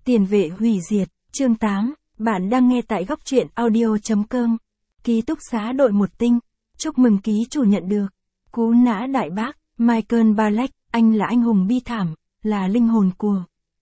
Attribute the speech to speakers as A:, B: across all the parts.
A: Tiền vệ hủy diệt, chương 8, bạn đang nghe tại góc truyện audio.com. Ký túc xá đội một tinh, chúc mừng ký chủ nhận được. Cú nã đại bác, Michael Ballack, anh là anh hùng bi thảm, là linh hồn của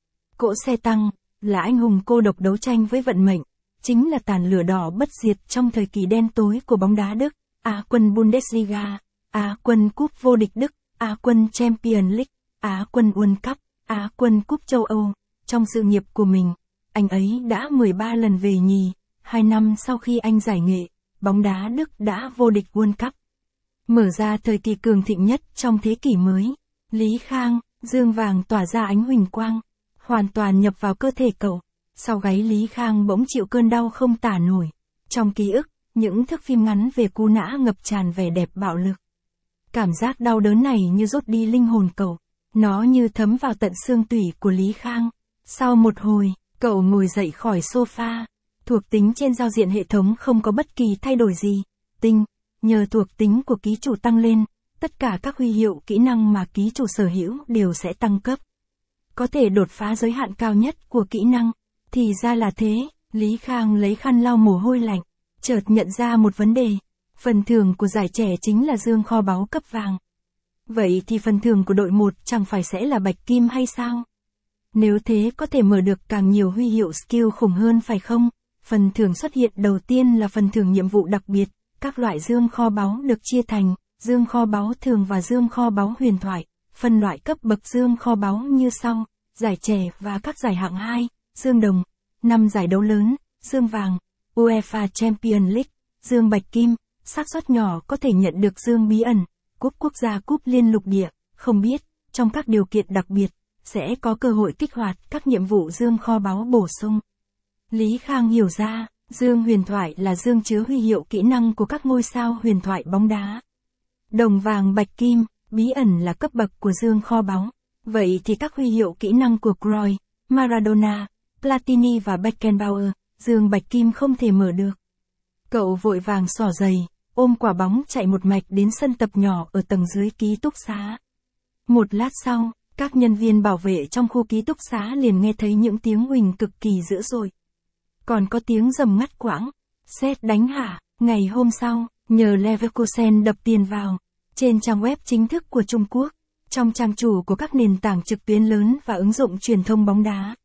A: cỗ xe tăng, là anh hùng cô độc đấu tranh với vận mệnh, chính là tàn lửa đỏ bất diệt trong thời kỳ đen tối của bóng đá Đức, Á quân Bundesliga, Á quân cúp vô địch Đức, Á quân Champions League, Á quân World Cup, Á quân cúp châu Âu. Trong sự nghiệp của mình, anh ấy đã 13 lần về nhì, 2 năm sau khi anh giải nghệ, bóng đá Đức đã vô địch World Cup. Mở ra thời kỳ cường thịnh nhất trong thế kỷ mới, Lý Khang, dương vàng tỏa ra ánh huỳnh quang, hoàn toàn nhập vào cơ thể cậu. Sau gáy Lý Khang bỗng chịu cơn đau không tả nổi. Trong ký ức, những thước phim ngắn về cú nã ngập tràn vẻ đẹp bạo lực. Cảm giác đau đớn này như rút đi linh hồn cậu, nó như thấm vào tận xương tủy của Lý Khang. Sau một hồi, cậu ngồi dậy khỏi sofa. Thuộc tính trên giao diện hệ thống không có bất kỳ thay đổi gì. Tinh, nhờ thuộc tính của ký chủ tăng lên, tất cả các huy hiệu kỹ năng mà ký chủ sở hữu đều sẽ tăng cấp. Có thể đột phá giới hạn cao nhất của kỹ năng. Thì ra là thế, Lý Khang lấy khăn lau mồ hôi lạnh, chợt nhận ra một vấn đề. Phần thưởng của giải trẻ chính là dương kho báu cấp vàng. Vậy thì phần thưởng của đội 1 chẳng phải sẽ là bạch kim hay sao? Nếu thế có thể mở được càng nhiều huy hiệu skill khủng hơn phải không? Phần thưởng xuất hiện đầu tiên là phần thưởng nhiệm vụ đặc biệt. Các loại dương kho báu được chia thành dương kho báu thường và dương kho báu huyền thoại. Phân loại cấp bậc dương kho báu như sau: giải trẻ và các giải hạng 2, dương đồng, 5 giải đấu lớn, dương vàng, UEFA Champions League, dương bạch kim, xác suất nhỏ có thể nhận được dương bí ẩn, cúp quốc gia, cúp liên lục địa, không biết, trong các điều kiện đặc biệt, sẽ có cơ hội kích hoạt các nhiệm vụ dương kho báu bổ sung. Lý Khang hiểu ra, dương huyền thoại là dương chứa huy hiệu kỹ năng của các ngôi sao huyền thoại bóng đá. Đồng vàng bạch kim, bí ẩn là cấp bậc của dương kho báu. Vậy thì các huy hiệu kỹ năng của Cruyff, Maradona, Platini và Beckenbauer, dương bạch kim không thể mở được. Cậu vội vàng xỏ giày, ôm quả bóng chạy một mạch đến sân tập nhỏ ở tầng dưới ký túc xá. Một lát sau, các nhân viên bảo vệ trong khu ký túc xá liền nghe thấy những tiếng huỳnh cực kỳ dữ dội. Còn có tiếng rầm ngắt quãng, sét đánh hả? Ngày hôm sau, nhờ Leverkusen đập tiền vào, trên trang web chính thức của Trung Quốc, trong trang chủ của các nền tảng trực tuyến lớn và ứng dụng truyền thông bóng đá,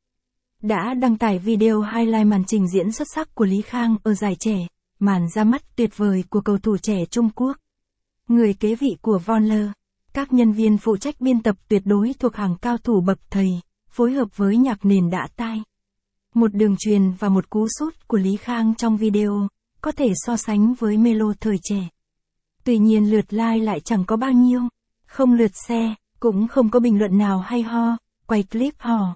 A: đã đăng tải video highlight màn trình diễn xuất sắc của Lý Khang ở giải trẻ, màn ra mắt tuyệt vời của cầu thủ trẻ Trung Quốc. Người kế vị của Von Lơ, các nhân viên phụ trách biên tập tuyệt đối thuộc hàng cao thủ bậc thầy, phối hợp với nhạc nền đã tai. Một đường truyền và một cú sút của Lý Khang trong video, có thể so sánh với Melo thời trẻ. Tuy nhiên lượt like lại chẳng có bao nhiêu, không lượt share, cũng không có bình luận nào hay ho, quay clip hò.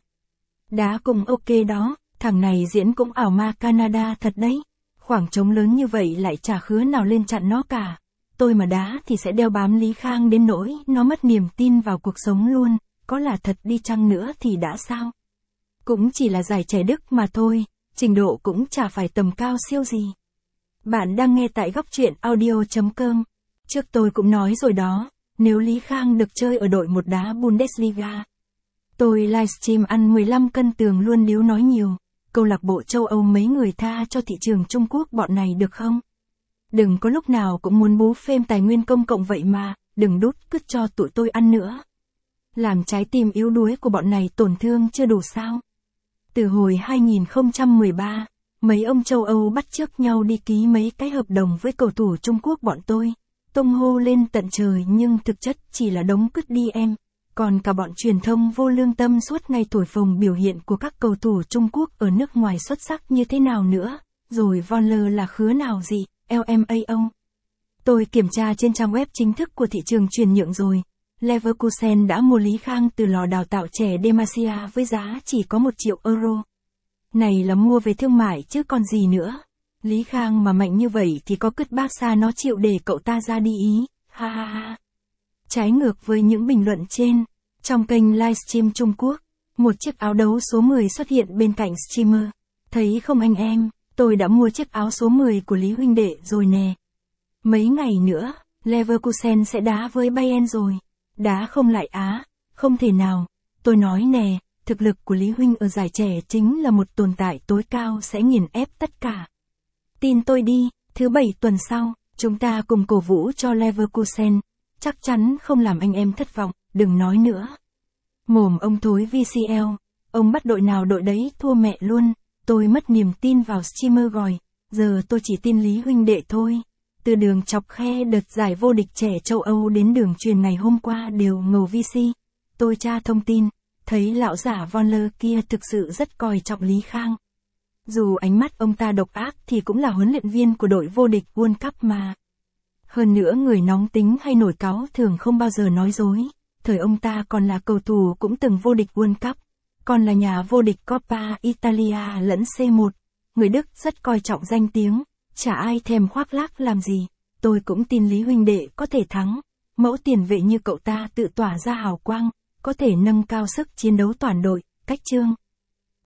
A: Đá cũng ok đó, thằng này diễn cũng ảo ma Canada thật đấy. Khoảng trống lớn như vậy lại chả khứa nào lên chặn nó cả. Tôi mà đá thì sẽ đeo bám Lý Khang đến nỗi nó mất niềm tin vào cuộc sống luôn, có là thật đi chăng nữa thì đã sao? Cũng chỉ là giải trẻ Đức mà thôi, trình độ cũng chả phải tầm cao siêu gì. Bạn đang nghe tại góc truyện audio.com. Trước tôi cũng nói rồi đó, nếu Lý Khang được chơi ở đội một đá Bundesliga, tôi livestream ăn 15 cân tường luôn điếu nói nhiều. Câu lạc bộ châu Âu mấy người tha cho thị trường Trung Quốc bọn này được không? Đừng có lúc nào cũng muốn bú phêm tài nguyên công cộng vậy mà, đừng đút cứt cho tụi tôi ăn nữa. Làm trái tim yếu đuối của bọn này tổn thương chưa đủ sao? Từ hồi 2013, mấy ông châu Âu bắt chước nhau đi ký mấy cái hợp đồng với cầu thủ Trung Quốc bọn tôi, tung hô lên tận trời nhưng thực chất chỉ là đống cứt đi em. Còn cả bọn truyền thông vô lương tâm suốt ngày thổi phồng biểu hiện của các cầu thủ Trung Quốc ở nước ngoài xuất sắc như thế nào nữa, rồi Von Lơ là khứa nào gì, LMAO. Tôi kiểm tra trên trang web chính thức của thị trường chuyển nhượng rồi, Leverkusen đã mua Lý Khang từ lò đào tạo trẻ Demacia với giá chỉ có 1 triệu euro. Này là mua về thương mại chứ còn gì nữa. Lý Khang mà mạnh như vậy thì có cứt Barca nó chịu để cậu ta ra đi ý, ha ha ha. Trái ngược với những bình luận trên, trong kênh livestream Trung Quốc, một chiếc áo đấu số 10 xuất hiện bên cạnh streamer. Thấy không anh em, tôi đã mua chiếc áo số 10 của Lý huynh đệ rồi nè. Mấy ngày nữa, Leverkusen sẽ đá với Bayern rồi. Đá không lại á, không thể nào. Tôi nói nè, thực lực của Lý Huynh ở giải trẻ chính là một tồn tại tối cao sẽ nghiền ép tất cả. Tin tôi đi, thứ 7 tuần sau, chúng ta cùng cổ vũ cho Leverkusen, chắc chắn không làm anh em thất vọng, đừng nói nữa. Mồm ông thối VCL, ông bắt đội nào đội đấy thua mẹ luôn, tôi mất niềm tin vào streamer gọi, giờ tôi chỉ tin Lý Huynh đệ thôi. Từ đường chọc khe đợt giải vô địch trẻ châu Âu đến đường truyền ngày hôm qua đều ngầu VC. Tôi tra thông tin, thấy lão giả Von Leer kia thực sự rất coi trọng Lý Khang. Dù ánh mắt ông ta độc ác thì cũng là huấn luyện viên của đội vô địch World Cup mà. Hơn nữa người nóng tính hay nổi cáu thường không bao giờ nói dối. Thời ông ta còn là cầu thủ cũng từng vô địch World Cup, còn là nhà vô địch Coppa Italia lẫn C1. Người Đức rất coi trọng danh tiếng, chả ai thèm khoác lác làm gì. Tôi cũng tin Lý huynh đệ có thể thắng. Mẫu tiền vệ như cậu ta tự tỏa ra hào quang, có thể nâng cao sức chiến đấu toàn đội. Cách chương